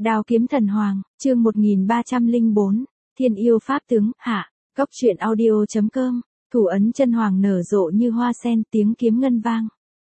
Đao kiếm thần hoàng, chương 1304, Thiên yêu pháp tướng, hạ. Cốc truyện audio.com, thủ ấn chân hoàng nở rộ như hoa sen, tiếng kiếm ngân vang.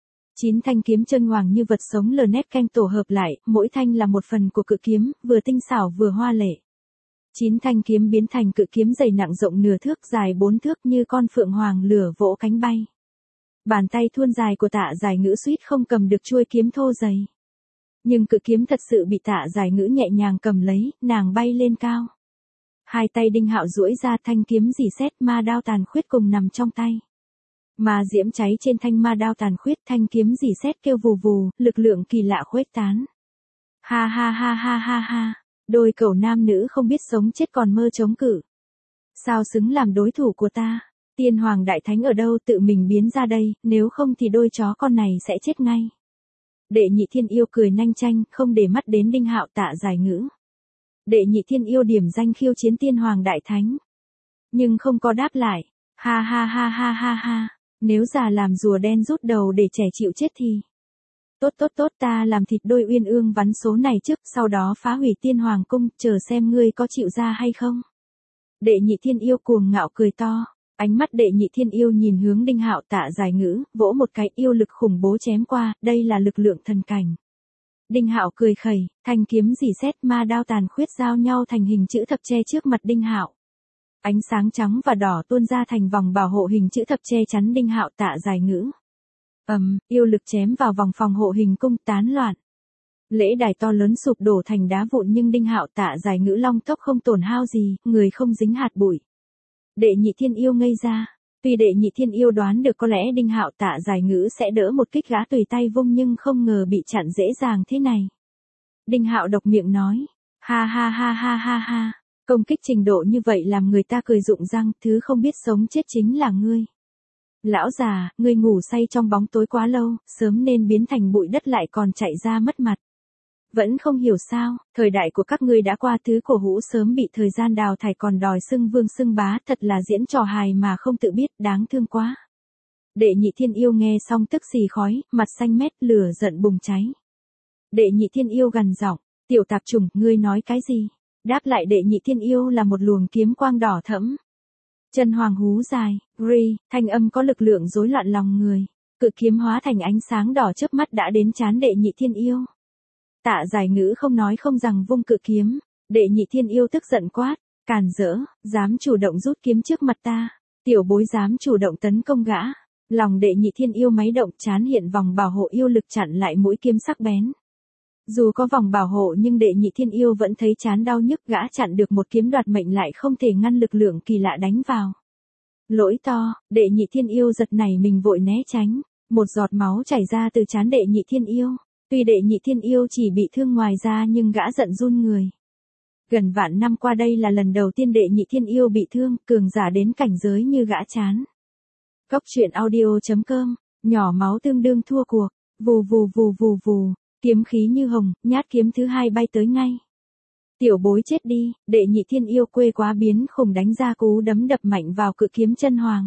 9 thanh kiếm chân hoàng như vật sống lờ nét canh tổ hợp lại, mỗi thanh là một phần của cự kiếm, vừa tinh xảo vừa hoa lệ. 9 thanh kiếm biến thành cự kiếm dày nặng rộng nửa thước, dài 4 thước như con phượng hoàng lửa vỗ cánh bay. Bàn tay thuôn dài của Tạ Giải Ngữ suýt không cầm được chuôi kiếm thô dày. Nhưng cự kiếm thật sự bị Tạ Giải Ngữ nhẹ nhàng cầm lấy, nàng bay lên cao. Hai tay Đinh Hạo duỗi ra, thanh kiếm rỉ sét, ma đao tàn khuyết cùng nằm trong tay. Ma diễm cháy trên thanh ma đao tàn khuyết, thanh kiếm rỉ sét kêu vù vù, lực lượng kỳ lạ khuếch tán. Ha ha ha ha ha ha, đôi cẩu nam nữ không biết sống chết còn mơ chống cự. Sao xứng làm đối thủ của ta? Tiên Hoàng Đại Thánh ở đâu, tự mình biến ra đây, nếu không thì đôi chó con này sẽ chết ngay. Đệ Nhị Thiên Yêu cười nanh chanh, không để mắt đến Đinh Hạo, Tạ Giải Ngữ. Đệ Nhị Thiên Yêu điểm danh khiêu chiến Tiên Hoàng Đại Thánh, nhưng không có đáp lại. Ha ha ha ha ha ha, nếu già làm rùa đen rút đầu để trẻ chịu chết thì tốt tốt tốt, ta làm thịt đôi uyên ương vắn số này trước, sau đó phá hủy Tiên Hoàng cung, chờ xem ngươi có chịu ra hay không. Đệ Nhị Thiên Yêu cuồng ngạo cười to. Ánh mắt Đệ Nhị Thiên Yêu nhìn hướng Đinh Hạo, Tạ Giải Ngữ, vỗ một cái, yêu lực khủng bố chém qua, đây là lực lượng thần cảnh. Đinh Hạo cười khẩy, thanh kiếm rỉ sét, ma đao tàn khuyết giao nhau thành hình chữ thập che trước mặt Đinh Hạo. Ánh sáng trắng và đỏ tuôn ra thành vòng bảo hộ hình chữ thập che chắn Đinh Hạo, Tạ Giải Ngữ. Yêu lực chém vào vòng phòng hộ hình cung, tán loạn. Lễ đài to lớn sụp đổ thành đá vụn, nhưng Đinh Hạo, Tạ Giải Ngữ long tốc không tổn hao gì, người không dính hạt bụi. Đệ Nhị Thiên Yêu ngây ra. Tuy Đệ Nhị Thiên Yêu đoán được có lẽ Đinh Hạo, Tạ Giải Ngữ sẽ đỡ một kích gã tùy tay vung, nhưng không ngờ bị chặn dễ dàng thế này. Đinh Hạo độc miệng nói, ha ha ha ha ha ha, công kích trình độ như vậy làm người ta cười rụng răng, thứ không biết sống chết chính là ngươi. Lão già, ngươi ngủ say trong bóng tối quá lâu, sớm nên biến thành bụi đất lại còn chạy ra mất mặt. Vẫn không hiểu sao, thời đại của các ngươi đã qua, thứ cổ hũ sớm bị thời gian đào thải còn đòi xưng vương xưng bá, thật là diễn trò hài mà không tự biết, đáng thương quá. Đệ Nhị Thiên Yêu nghe xong tức xì khói, mặt xanh mét, lửa giận bùng cháy. Đệ Nhị Thiên Yêu gằn giọng, tiểu tạp chủng, ngươi nói cái gì? Đáp lại Đệ Nhị Thiên Yêu là một luồng kiếm quang đỏ thẫm. Chân hoàng hú dài, ri, thanh âm có lực lượng rối loạn lòng người. Cự kiếm hóa thành ánh sáng đỏ chớp mắt đã đến trán Đệ Nhị Thiên Yêu. Tạ Giải Ngữ không nói không rằng vung cự kiếm. Đệ Nhị Thiên Yêu tức giận quát, càn rỡ, dám chủ động rút kiếm trước mặt ta, tiểu bối dám chủ động tấn công gã. Lòng Đệ Nhị Thiên Yêu máy động, trán hiện vòng bảo hộ yêu lực chặn lại mũi kiếm sắc bén. Dù có vòng bảo hộ nhưng Đệ Nhị Thiên Yêu vẫn thấy trán đau nhức, gã chặn được một kiếm đoạt mệnh lại không thể ngăn lực lượng kỳ lạ đánh vào. Lỗi to, Đệ Nhị Thiên Yêu giật nảy mình vội né tránh, một giọt máu chảy ra từ trán Đệ Nhị Thiên Yêu. Tuy Đệ Nhị Thiên Yêu chỉ bị thương ngoài da nhưng gã giận run người. Gần vạn năm qua đây là lần đầu tiên Đệ Nhị Thiên Yêu bị thương, cường giả đến cảnh giới như gã chán. Cốc truyện audio.com, nhỏ máu tương đương thua cuộc, vù vù vù vù vù, kiếm khí như hồng, nhát kiếm thứ hai bay tới ngay. Tiểu bối chết đi, Đệ Nhị Thiên Yêu quê quá biến khủng đánh ra cú đấm đập mạnh vào cự kiếm chân hoàng.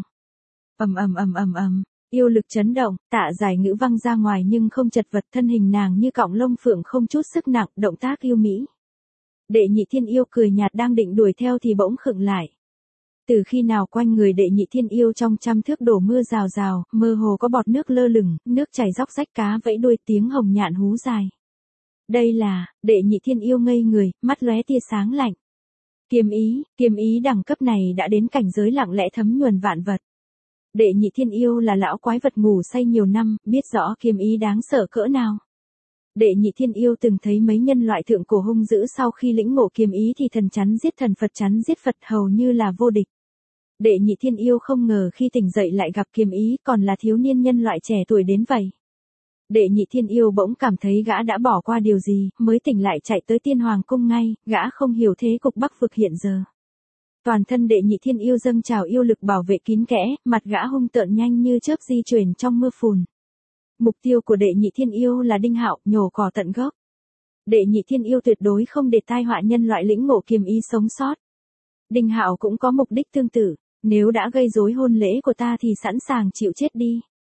Yêu lực chấn động, Tạ Giải Ngữ văng ra ngoài nhưng không chật vật, thân hình nàng như cọng lông phượng không chút sức nặng, động tác yêu mỹ. Đệ Nhị Thiên Yêu cười nhạt đang định đuổi theo thì bỗng khựng lại. Từ khi nào quanh người Đệ Nhị Thiên Yêu trong trăm thước đổ mưa rào rào, mơ hồ có bọt nước lơ lửng, nước chảy róc rách, cá vẫy đuôi, tiếng hồng nhạn hú dài. Đây là, Đệ Nhị Thiên Yêu ngây người, mắt lóe tia sáng lạnh. Kiếm ý đẳng cấp này đã đến cảnh giới lặng lẽ thấm nhuần vạn vật. Đệ Nhị Thiên Yêu là lão quái vật ngủ say nhiều năm, biết rõ kiếm ý đáng sợ cỡ nào. Đệ Nhị Thiên Yêu từng thấy mấy nhân loại thượng cổ hung dữ, sau khi lĩnh ngộ kiếm ý thì thần chắn giết thần, Phật chắn giết Phật, hầu như là vô địch. Đệ Nhị Thiên Yêu không ngờ khi tỉnh dậy lại gặp kiếm ý, còn là thiếu niên nhân loại trẻ tuổi đến vậy. Đệ Nhị Thiên Yêu bỗng cảm thấy gã đã bỏ qua điều gì, mới tỉnh lại chạy tới Tiên Hoàng cung ngay, gã không hiểu thế cục Bắc vực hiện giờ. Toàn thân Đệ Nhị Thiên Yêu dâng trào yêu lực bảo vệ kín kẽ, mặt gã hung tợn nhanh như chớp di chuyển trong mưa phùn. Mục tiêu của Đệ Nhị Thiên Yêu là Đinh Hạo, nhổ cỏ tận gốc. Đệ Nhị Thiên Yêu tuyệt đối không để tai họa nhân loại lĩnh ngộ kiếm ý sống sót. Đinh Hạo cũng có mục đích tương tự, nếu đã gây rối hôn lễ của ta thì sẵn sàng chịu chết đi.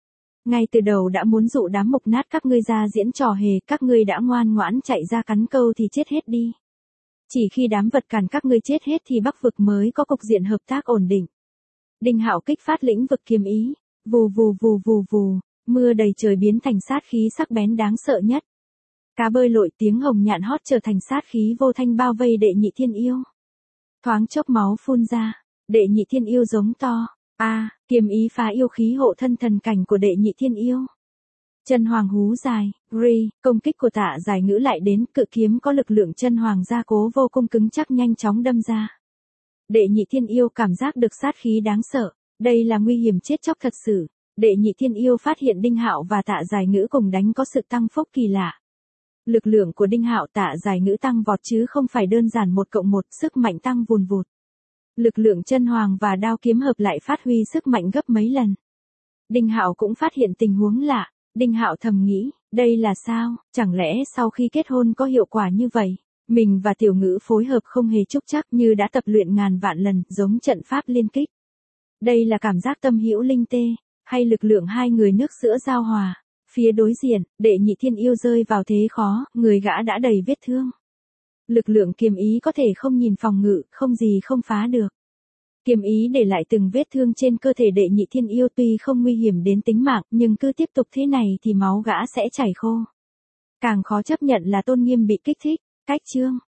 Ngay từ đầu đã muốn dụ đám mục nát các ngươi ra diễn trò hề, các ngươi đã ngoan ngoãn chạy ra cắn câu thì chết hết đi. Chỉ khi đám vật cản các ngươi chết hết thì Bắc vực mới có cục diện hợp tác ổn định. Đinh Hạo kích phát lĩnh vực kiếm ý, vù vù vù vù vù, mưa đầy trời biến thành sát khí sắc bén đáng sợ nhất. Cá bơi lội tiếng hồng nhạn hót trở thành sát khí vô thanh bao vây Đệ Nhị Thiên Yêu. Thoáng chốc máu phun ra, Đệ Nhị Thiên Yêu giống to, kiếm ý phá yêu khí hộ thân thần cảnh của Đệ Nhị Thiên Yêu. Chân hoàng hú dài, công kích của Tạ Giải Ngữ lại đến, cự kiếm có lực lượng chân hoàng gia cố vô cùng cứng chắc nhanh chóng đâm ra. Đệ Nhị Thiên Yêu cảm giác được sát khí đáng sợ, đây là nguy hiểm chết chóc thật sự. Đệ Nhị Thiên Yêu phát hiện Đinh Hạo và Tạ Giải Ngữ cùng đánh có sự tăng phúc kỳ lạ. Lực lượng của Đinh Hạo Tạ Giải Ngữ tăng vọt chứ không phải đơn giản 1+1, sức mạnh tăng vùn vụt. Lực lượng chân hoàng và đao kiếm hợp lại phát huy sức mạnh gấp mấy lần. Đinh Hạo cũng phát hiện tình huống lạ, Đinh Hạo thầm nghĩ, đây là sao, chẳng lẽ sau khi kết hôn có hiệu quả như vậy? Mình và Tiểu Ngữ phối hợp không hề trúc trắc như đã tập luyện ngàn vạn lần, giống trận pháp liên kích. Đây là cảm giác tâm hữu linh tê, hay lực lượng hai người nước sữa giao hòa. Phía đối diện, Đệ Nhị Thiên Yêu rơi vào thế khó, người gã đã đầy vết thương. Lực lượng kiếm ý có thể không nhìn phòng ngự, không gì không phá được. Kiếm ý để lại từng vết thương trên cơ thể Đệ Nhị Thiên Yêu, tuy không nguy hiểm đến tính mạng, nhưng cứ tiếp tục thế này thì máu gã sẽ chảy khô. Càng khó chấp nhận là tôn nghiêm bị kích thích. Cách chương